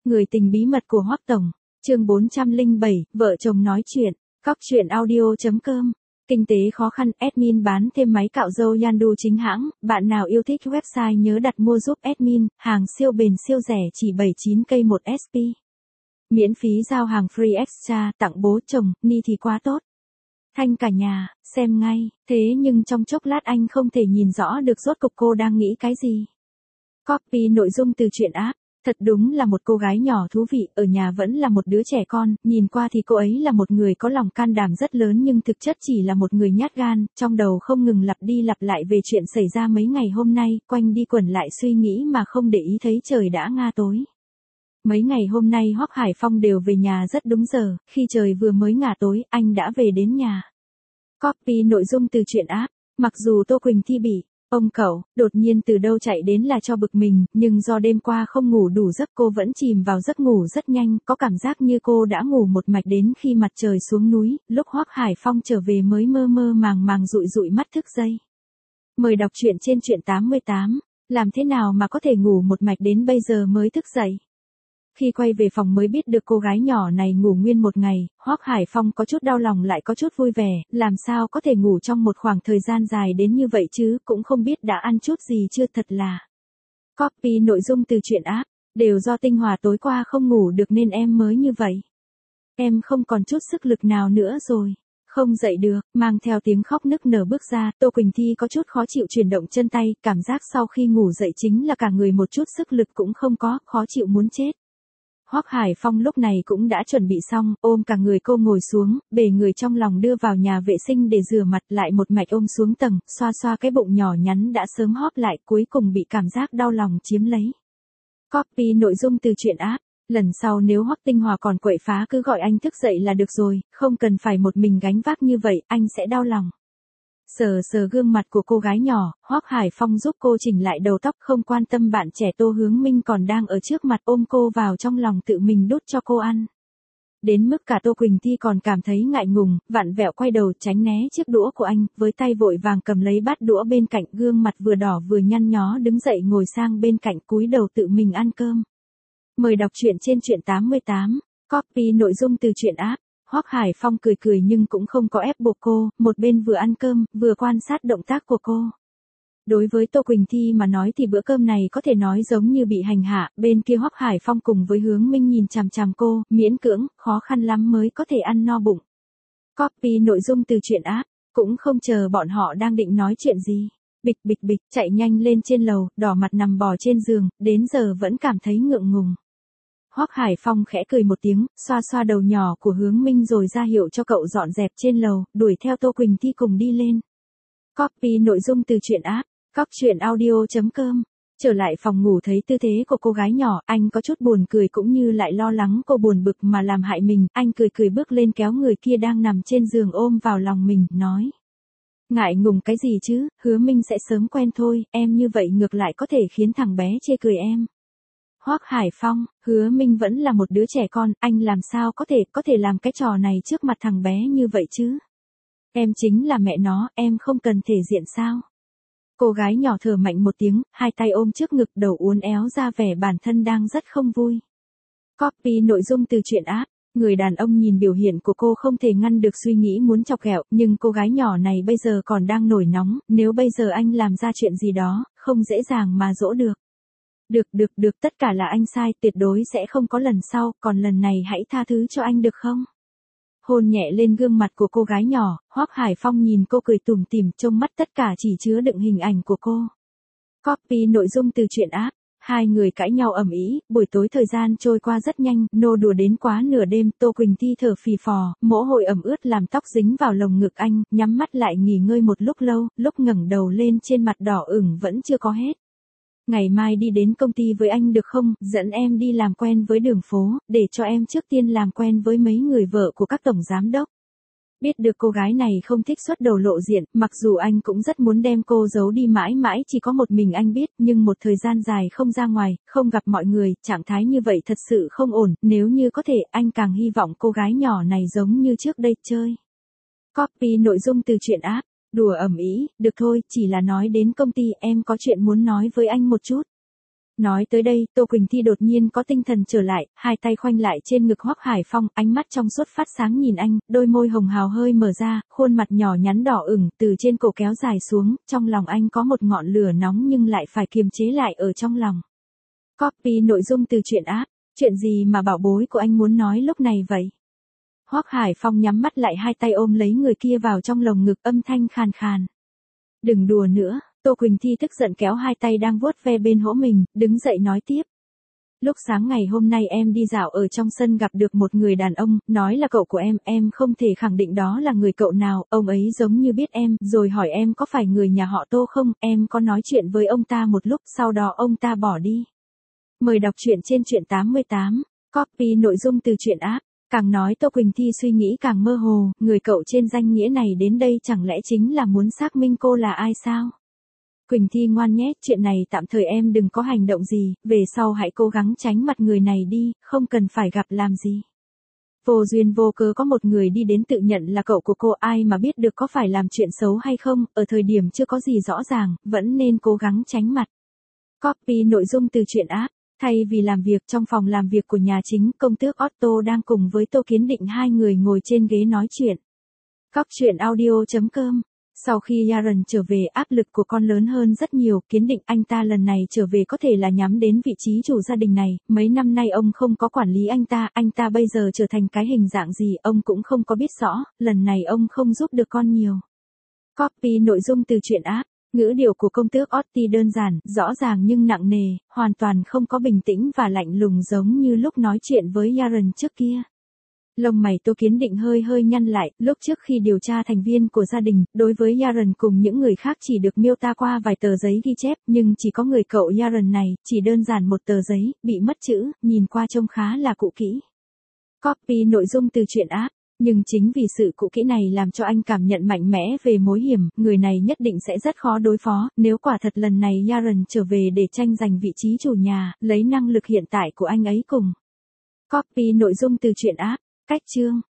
Người tình bí mật của Hoắc Tổng, chương 407, vợ chồng nói chuyện, Cóc truyện audio.com. Kinh tế khó khăn, admin bán thêm máy cạo râu Yandu chính hãng, bạn nào yêu thích website nhớ đặt mua giúp admin, hàng siêu bền siêu rẻ chỉ 79k một SP. Miễn phí giao hàng free extra, tặng bố chồng, ni thì quá tốt. Thanh cả nhà, xem ngay, thế nhưng trong chốc lát anh không thể nhìn rõ được rốt cục cô đang nghĩ cái gì. Copy nội dung từ truyện app. Thật đúng là một cô gái nhỏ thú vị, ở nhà vẫn là một đứa trẻ con, nhìn qua thì cô ấy là một người có lòng can đảm rất lớn nhưng thực chất chỉ là một người nhát gan, trong đầu không ngừng lặp đi lặp lại về chuyện xảy ra mấy ngày hôm nay, quanh đi quẩn lại suy nghĩ mà không để ý thấy trời đã ngả tối. Mấy ngày hôm nay Hoắc Hải Phong đều về nhà rất đúng giờ, khi trời vừa mới ngả tối, anh đã về đến nhà. Copy nội dung từ truyện app. Mặc dù Tô Quỳnh Thi bị ông cậu đột nhiên từ đâu chạy đến là cho bực mình, nhưng do đêm qua không ngủ đủ giấc cô vẫn chìm vào giấc ngủ rất nhanh, có cảm giác như cô đã ngủ một mạch đến khi mặt trời xuống núi, lúc Hoắc Hải Phong trở về mới mơ mơ màng màng dụi dụi mắt thức dậy. Mời đọc truyện trên truyện 88, làm thế nào mà có thể ngủ một mạch đến bây giờ mới thức dậy. Khi quay về phòng mới biết được cô gái nhỏ này ngủ nguyên một ngày, Hoắc Hải Phong có chút đau lòng lại có chút vui vẻ, làm sao có thể ngủ trong một khoảng thời gian dài đến như vậy chứ, cũng không biết đã ăn chút gì chưa, thật là. Copy nội dung từ truyện app, đều do Tinh Hòa tối qua không ngủ được nên em mới như vậy. Em không còn chút sức lực nào nữa rồi. Không dậy được, mang theo tiếng khóc nức nở bước ra, Tô Quỳnh Thi có chút khó chịu chuyển động chân tay, cảm giác sau khi ngủ dậy chính là cả người một chút sức lực cũng không có, khó chịu muốn chết. Hoắc Hải Phong lúc này cũng đã chuẩn bị xong, ôm cả người cô ngồi xuống, bề người trong lòng đưa vào nhà vệ sinh để rửa mặt, lại một mạch ôm xuống tầng, xoa xoa cái bụng nhỏ nhắn đã sớm hóp lại, cuối cùng bị cảm giác đau lòng chiếm lấy. Copy nội dung từ truyện app. Lần sau nếu Hoắc Tinh Hòa còn quậy phá cứ gọi anh thức dậy là được rồi, không cần phải một mình gánh vác như vậy, anh sẽ đau lòng. Sờ sờ gương mặt của cô gái nhỏ, Hoắc Hải Phong giúp cô chỉnh lại đầu tóc, không quan tâm bạn trẻ Tô Hướng Minh còn đang ở trước mặt, ôm cô vào trong lòng tự mình đút cho cô ăn. Đến mức cả Tô Quỳnh Thi còn cảm thấy ngại ngùng, vặn vẹo quay đầu tránh né chiếc đũa của anh, với tay vội vàng cầm lấy bát đũa bên cạnh, gương mặt vừa đỏ vừa nhăn nhó đứng dậy ngồi sang bên cạnh cúi đầu tự mình ăn cơm. Mời đọc truyện trên truyện 88, copy nội dung từ truyện app. Hoắc Hải Phong cười cười nhưng cũng không có ép buộc cô, một bên vừa ăn cơm, vừa quan sát động tác của cô. Đối với Tô Quỳnh Thi mà nói thì bữa cơm này có thể nói giống như bị hành hạ, bên kia Hoắc Hải Phong cùng với Hướng Minh nhìn chằm chằm cô, miễn cưỡng, khó khăn lắm mới có thể ăn no bụng. Copy nội dung từ truyện app, cũng không chờ bọn họ đang định nói chuyện gì. Bịch bịch bịch, chạy nhanh lên trên lầu, đỏ mặt nằm bò trên giường, đến giờ vẫn cảm thấy ngượng ngùng. Hoắc Hải Phong khẽ cười một tiếng, xoa xoa đầu nhỏ của Hướng Minh rồi ra hiệu cho cậu dọn dẹp trên lầu, đuổi theo Tô Quỳnh Thi cùng đi lên. Copy nội dung từ truyện app, Cóc truyện audio.com. Trở lại phòng ngủ thấy tư thế của cô gái nhỏ, anh có chút buồn cười cũng như lại lo lắng cô buồn bực mà làm hại mình, anh cười cười bước lên kéo người kia đang nằm trên giường ôm vào lòng mình, nói. Ngại ngùng cái gì chứ, Hứa Minh sẽ sớm quen thôi, em như vậy ngược lại có thể khiến thằng bé chê cười em. Hoắc Hải Phong, Hứa Minh vẫn là một đứa trẻ con, anh làm sao có thể làm cái trò này trước mặt thằng bé như vậy chứ? Em chính là mẹ nó, em không cần thể diện sao? Cô gái nhỏ thở mạnh một tiếng, hai tay ôm trước ngực, đầu uốn éo ra vẻ bản thân đang rất không vui. Copy nội dung từ truyện app. Người đàn ông nhìn biểu hiện của cô không thể ngăn được suy nghĩ muốn chọc ghẹo, nhưng cô gái nhỏ này bây giờ còn đang nổi nóng, nếu bây giờ anh làm ra chuyện gì đó, không dễ dàng mà dỗ được. Được, tất cả là anh sai, tuyệt đối sẽ không có lần sau, còn lần này hãy tha thứ cho anh được không? Hôn nhẹ lên gương mặt của cô gái nhỏ, Hoắc Hải Phong nhìn cô cười tủm tỉm, trong mắt tất cả chỉ chứa đựng hình ảnh của cô. Copy nội dung từ truyện app. Hai người cãi nhau ầm ĩ, buổi tối thời gian trôi qua rất nhanh, nô đùa đến quá nửa đêm, Tô Quỳnh Thi thở phì phò, mồ hôi ẩm ướt làm tóc dính vào lồng ngực anh, nhắm mắt lại nghỉ ngơi một lúc lâu, lúc ngẩng đầu lên trên mặt đỏ ửng vẫn chưa có hết. Ngày mai đi đến công ty với anh được không, dẫn em đi làm quen với đường phố, để cho em trước tiên làm quen với mấy người vợ của các tổng giám đốc. Biết được cô gái này không thích xuất đầu lộ diện, mặc dù anh cũng rất muốn đem cô giấu đi mãi mãi chỉ có một mình anh biết, nhưng một thời gian dài không ra ngoài, không gặp mọi người, trạng thái như vậy thật sự không ổn, nếu như có thể, anh càng hy vọng cô gái nhỏ này giống như trước đây chơi. Copy nội dung từ truyện app, đùa ầm ĩ, được thôi, chỉ là nói đến công ty, em có chuyện muốn nói với anh một chút. Nói tới đây, Tô Quỳnh Thi đột nhiên có tinh thần trở lại, hai tay khoanh lại trên ngực Hoắc Hải Phong, ánh mắt trong suốt phát sáng nhìn anh, đôi môi hồng hào hơi mở ra, khuôn mặt nhỏ nhắn đỏ ửng từ trên cổ kéo dài xuống, trong lòng anh có một ngọn lửa nóng nhưng lại phải kiềm chế lại ở trong lòng. Copy nội dung từ truyện app, chuyện gì mà bảo bối của anh muốn nói lúc này vậy? Hoắc Hải Phong nhắm mắt lại, hai tay ôm lấy người kia vào trong lồng ngực, âm thanh khàn khàn. Đừng đùa nữa. Tô Quỳnh Thi tức giận kéo hai tay đang vuốt ve bên hỗ mình, đứng dậy nói tiếp. Lúc sáng ngày hôm nay em đi dạo ở trong sân gặp được một người đàn ông, nói là cậu của em không thể khẳng định đó là người cậu nào, ông ấy giống như biết em, rồi hỏi em có phải người nhà họ Tô không, em có nói chuyện với ông ta một lúc, sau đó ông ta bỏ đi. Mời đọc truyện trên truyện 88, copy nội dung từ truyện app. Càng nói Tô Quỳnh Thi suy nghĩ càng mơ hồ, người cậu trên danh nghĩa này đến đây chẳng lẽ chính là muốn xác minh cô là ai sao? Quỳnh Thi ngoan nhé, chuyện này tạm thời em đừng có hành động gì, về sau hãy cố gắng tránh mặt người này đi, không cần phải gặp làm gì. Vô duyên vô cớ có một người đi đến tự nhận là cậu của cô, ai mà biết được có phải làm chuyện xấu hay không, ở thời điểm chưa có gì rõ ràng, vẫn nên cố gắng tránh mặt. Copy nội dung từ truyện app. Thay vì làm việc trong phòng làm việc của nhà chính, công tước Otto đang cùng với Tô Kiến Định hai người ngồi trên ghế nói chuyện. Cóc truyện audio.com. Sau khi Yaron trở về, áp lực của con lớn hơn rất nhiều, Kiến Định anh ta lần này trở về có thể là nhắm đến vị trí chủ gia đình này, mấy năm nay ông không có quản lý anh ta bây giờ trở thành cái hình dạng gì ông cũng không có biết rõ, lần này ông không giúp được con nhiều. Copy nội dung từ truyện app. Ngữ điệu của công tước Otti đơn giản, rõ ràng nhưng nặng nề, hoàn toàn không có bình tĩnh và lạnh lùng giống như lúc nói chuyện với Yaron trước kia. Lông mày Tô Kiến Định hơi nhăn lại, lúc trước khi điều tra thành viên của gia đình, đối với Yaron cùng những người khác chỉ được miêu tả qua vài tờ giấy ghi chép, nhưng chỉ có người cậu Yaron này, chỉ đơn giản một tờ giấy, bị mất chữ, nhìn qua trông khá là cũ kỹ. Copy nội dung từ truyện app. Nhưng chính vì sự cũ kỹ này làm cho anh cảm nhận mạnh mẽ về mối hiểm, người này nhất định sẽ rất khó đối phó, nếu quả thật lần này Yaron trở về để tranh giành vị trí chủ nhà, lấy năng lực hiện tại của anh ấy cùng. Copy nội dung từ truyện app, cách chương.